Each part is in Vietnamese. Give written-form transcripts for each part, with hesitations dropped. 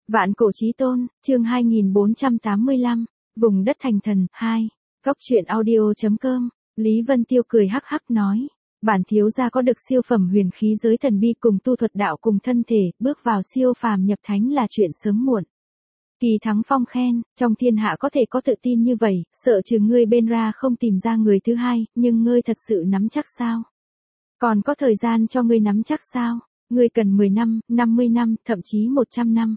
Vạn cổ chí tôn, chương 2485, vùng đất thành thần, 2. Góc truyện audio.com, Lý Vân Tiêu cười hắc hắc nói. Bản thiếu gia có được siêu phẩm huyền khí giới thần bi cùng tu thuật đạo cùng thân thể, bước vào siêu phàm nhập thánh là chuyện sớm muộn. Kỳ Thắng Phong khen, trong thiên hạ có thể có tự tin như vậy, sợ chừng ngươi bên ra không tìm ra người thứ hai, nhưng ngươi thật sự nắm chắc sao? Còn có thời gian cho ngươi nắm chắc sao? Ngươi cần 10 năm, 50 năm, thậm chí 100 năm.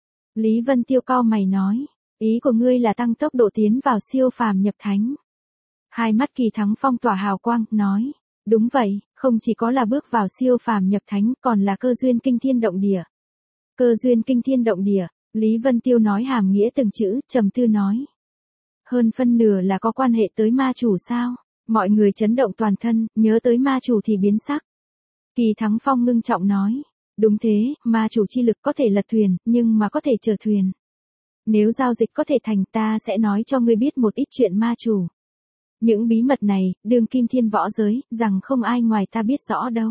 Lý Vân Tiêu cau mày nói, ý của ngươi là tăng tốc độ tiến vào siêu phàm nhập thánh. Hai mắt Kỳ Thắng Phong tỏa hào quang, nói, đúng vậy, không chỉ có là bước vào siêu phàm nhập thánh, còn là cơ duyên kinh thiên động địa. Cơ duyên kinh thiên động địa, Lý Vân Tiêu nói hàm nghĩa từng chữ, trầm tư nói. Hơn phân nửa là có quan hệ tới ma chủ sao? Mọi người chấn động toàn thân, nhớ tới ma chủ thì biến sắc. Kỳ Thắng Phong ngưng trọng nói. Đúng thế, ma chủ chi lực có thể lật thuyền, nhưng mà có thể chở thuyền. Nếu giao dịch có thể thành, ta sẽ nói cho ngươi biết một ít chuyện ma chủ. Những bí mật này, đương kim thiên võ giới, rằng không ai ngoài ta biết rõ đâu.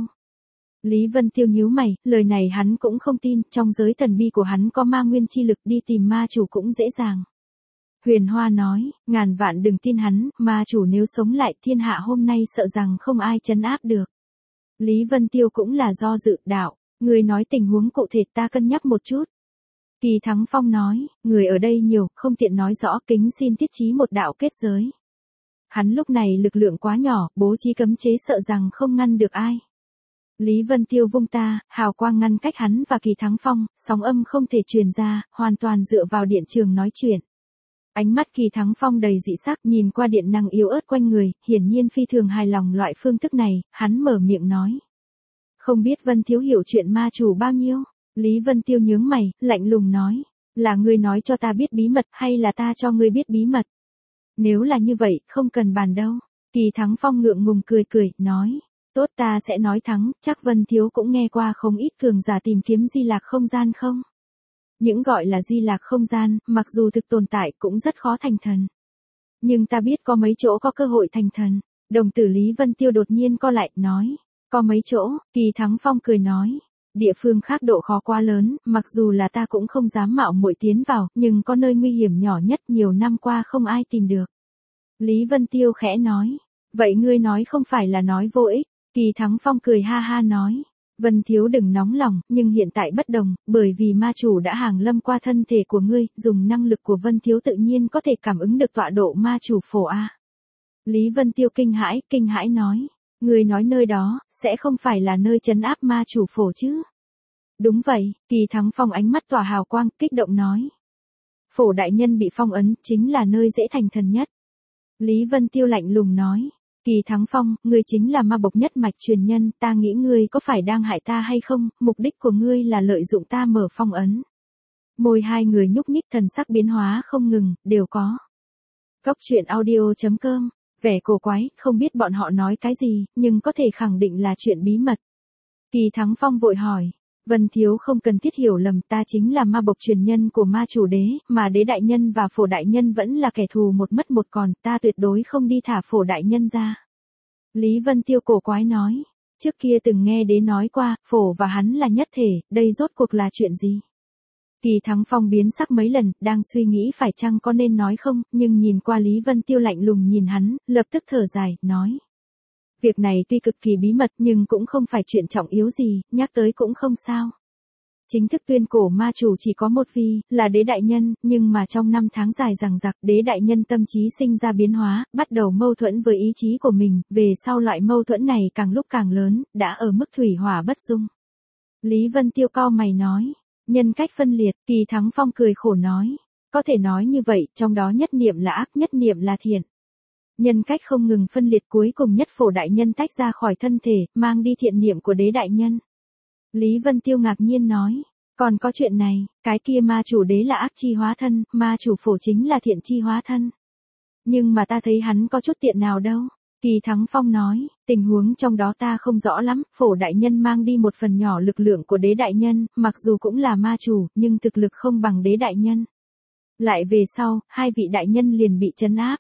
Lý Vân Tiêu nhíu mày, lời này hắn cũng không tin, trong giới thần bi của hắn có ma nguyên chi lực, đi tìm ma chủ cũng dễ dàng. Huyền Hoa nói, ngàn vạn đừng tin hắn, ma chủ nếu sống lại thiên hạ hôm nay sợ rằng không ai trấn áp được. Lý Vân Tiêu cũng là do dự, đạo, người nói tình huống cụ thể ta cân nhắc một chút. Kỳ Thắng Phong nói, người ở đây nhiều, không tiện nói rõ, kính xin tiết chí một đạo kết giới. Hắn lúc này lực lượng quá nhỏ, bố trí cấm chế sợ rằng không ngăn được ai. Lý Vân Tiêu vung ta, hào quang ngăn cách hắn và Kỳ Thắng Phong, sóng âm không thể truyền ra, hoàn toàn dựa vào điện trường nói chuyện. Ánh mắt Kỳ Thắng Phong đầy dị sắc, nhìn qua điện năng yếu ớt quanh người, hiển nhiên phi thường hài lòng loại phương thức này, hắn mở miệng nói. Không biết Vân Thiếu hiểu chuyện ma chủ bao nhiêu? Lý Vân Tiêu nhướng mày, lạnh lùng nói, là ngươi nói cho ta biết bí mật hay là ta cho ngươi biết bí mật? Nếu là như vậy, không cần bàn đâu. Kỳ Thắng Phong ngượng ngùng cười cười, nói, tốt ta sẽ nói thắng, chắc Vân Thiếu cũng nghe qua không ít cường giả tìm kiếm di lạc không gian không? Những gọi là di lạc không gian, mặc dù thực tồn tại cũng rất khó thành thần. Nhưng ta biết có mấy chỗ có cơ hội thành thần. Đồng tử Lý Vân Tiêu đột nhiên co lại, nói, có mấy chỗ, Kỳ Thắng Phong cười nói, địa phương khác độ khó quá lớn, mặc dù là ta cũng không dám mạo muội tiến vào, nhưng có nơi nguy hiểm nhỏ nhất nhiều năm qua không ai tìm được. Lý Vân Tiêu khẽ nói, vậy ngươi nói không phải là nói vô ích? Kỳ Thắng Phong cười ha ha nói, Vân Thiếu đừng nóng lòng, nhưng hiện tại bất đồng, bởi vì ma chủ đã hàng lâm qua thân thể của ngươi, dùng năng lực của Vân Thiếu tự nhiên có thể cảm ứng được tọa độ ma chủ phổ a. Lý Vân Tiêu kinh hãi nói, ngươi nói nơi đó, sẽ không phải là nơi trấn áp ma chủ phổ chứ? Đúng vậy, Kỳ Thắng Phong ánh mắt tỏa hào quang, kích động nói. Phổ đại nhân bị phong ấn, chính là nơi dễ thành thần nhất. Lý Vân Tiêu lạnh lùng nói. Kỳ Thắng Phong, ngươi chính là ma bộc nhất mạch truyền nhân, ta nghĩ ngươi có phải đang hại ta hay không, mục đích của ngươi là lợi dụng ta mở phong ấn. Môi hai người nhúc nhích, thần sắc biến hóa không ngừng, đều có. Góc truyện audio.com, vẻ cổ quái, không biết bọn họ nói cái gì, nhưng có thể khẳng định là chuyện bí mật. Kỳ Thắng Phong vội hỏi, Vân Thiếu không cần thiết hiểu lầm, ta chính là ma bộc truyền nhân của ma chủ đế, mà đế đại nhân và phổ đại nhân vẫn là kẻ thù một mất một còn, ta tuyệt đối không đi thả phổ đại nhân ra. Lý Vân Tiêu cổ quái nói, trước kia từng nghe đế nói qua, phổ và hắn là nhất thể, đây rốt cuộc là chuyện gì? Kỳ Thắng Phong biến sắc mấy lần, đang suy nghĩ phải chăng có nên nói không, nhưng nhìn qua Lý Vân Tiêu lạnh lùng nhìn hắn, lập tức thở dài, nói. Việc này tuy cực kỳ bí mật nhưng cũng không phải chuyện trọng yếu gì, nhắc tới cũng không sao. Chính thức tuyên cổ ma chủ chỉ có một vị, là đế đại nhân, nhưng mà trong năm tháng dài dằng dặc, đế đại nhân tâm trí sinh ra biến hóa, bắt đầu mâu thuẫn với ý chí của mình, về sau loại mâu thuẫn này càng lúc càng lớn, đã ở mức thủy hỏa bất dung. Lý Vân Tiêu cau mày nói, nhân cách phân liệt, Kỳ Thắng Phong cười khổ nói, có thể nói như vậy, trong đó nhất niệm là ác, nhất niệm là thiện. Nhân cách không ngừng phân liệt, cuối cùng nhất phổ đại nhân tách ra khỏi thân thể, mang đi thiện niệm của đế đại nhân. Lý Vân Tiêu ngạc nhiên nói, còn có chuyện này, cái kia ma chủ đế là ác chi hóa thân, ma chủ phổ chính là thiện chi hóa thân. Nhưng mà ta thấy hắn có chút tiện nào đâu. Kỳ Thắng Phong nói, tình huống trong đó ta không rõ lắm, phổ đại nhân mang đi một phần nhỏ lực lượng của đế đại nhân, mặc dù cũng là ma chủ, nhưng thực lực không bằng đế đại nhân. Lại về sau, hai vị đại nhân liền bị trấn áp.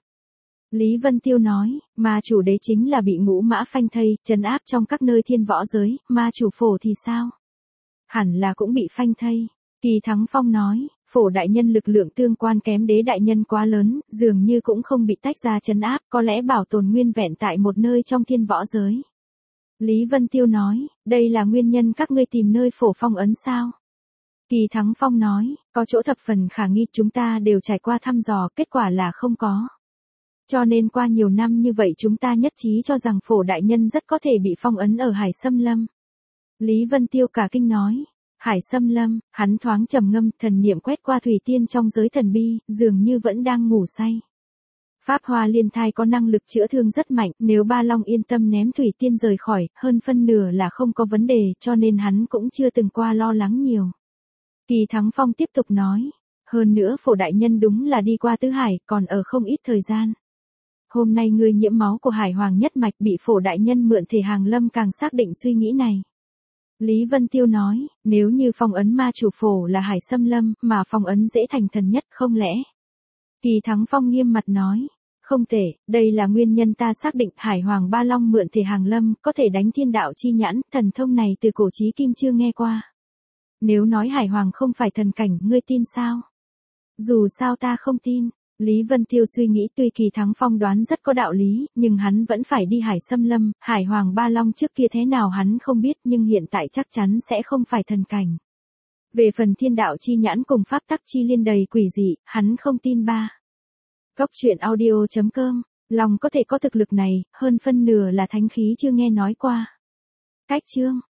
Lý Vân Tiêu nói, ma chủ đế chính là bị ngũ mã phanh thây, trấn áp trong các nơi thiên võ giới, ma chủ phổ thì sao? Hẳn là cũng bị phanh thây. Kỳ Thắng Phong nói, Phổ đại nhân lực lượng tương quan kém đế đại nhân quá lớn, dường như cũng không bị tách ra trấn áp, có lẽ bảo tồn nguyên vẹn tại một nơi trong thiên võ giới. Lý Vân Tiêu nói, đây là nguyên nhân các ngươi tìm nơi phổ phong ấn sao? Kỳ Thắng Phong nói, có chỗ thập phần khả nghi, chúng ta đều trải qua thăm dò, kết quả là không có. Cho nên qua nhiều năm như vậy chúng ta nhất trí cho rằng Phổ đại nhân rất có thể bị phong ấn ở Hải Sâm Lâm. Lý Vân Tiêu cả kinh nói, Hải Sâm Lâm, hắn thoáng trầm ngâm, thần niệm quét qua thủy tiên trong giới thần bi, dường như vẫn đang ngủ say. Pháp Hoa Liên Thai có năng lực chữa thương rất mạnh, nếu Ba Long yên tâm ném thủy tiên rời khỏi, hơn phân nửa là không có vấn đề, cho nên hắn cũng chưa từng qua lo lắng nhiều. Kỳ Thắng Phong tiếp tục nói, hơn nữa Phổ đại nhân đúng là đi qua Tứ Hải, còn ở không ít thời gian. Hôm nay ngươi nhiễm máu của Hải Hoàng nhất mạch bị Phổ đại nhân mượn thể hàng lâm càng xác định suy nghĩ này. Lý Vân Tiêu nói, nếu như phong ấn ma chủ Phổ là Hải Sâm Lâm, mà phong ấn dễ thành thần nhất không lẽ? Kỳ Thắng Phong nghiêm mặt nói, không thể, đây là nguyên nhân ta xác định Hải Hoàng Ba Long mượn thể hàng lâm, có thể đánh thiên đạo chi nhãn, thần thông này từ cổ chí kim chưa nghe qua. Nếu nói Hải Hoàng không phải thần cảnh, ngươi tin sao? Dù sao ta không tin. Lý Vân Tiêu suy nghĩ tuy Kỳ Thắng Phong đoán rất có đạo lý, nhưng hắn vẫn phải đi Hải Sâm Lâm, Hải Hoàng Ba Long trước kia thế nào hắn không biết nhưng hiện tại chắc chắn sẽ không phải thần cảnh. Về phần thiên đạo chi nhãn cùng pháp tắc chi liên đầy quỷ dị, hắn không tin ba. Góc truyện audio.com, lòng có thể có thực lực này, hơn phân nửa là thánh khí chưa nghe nói qua. Cách chương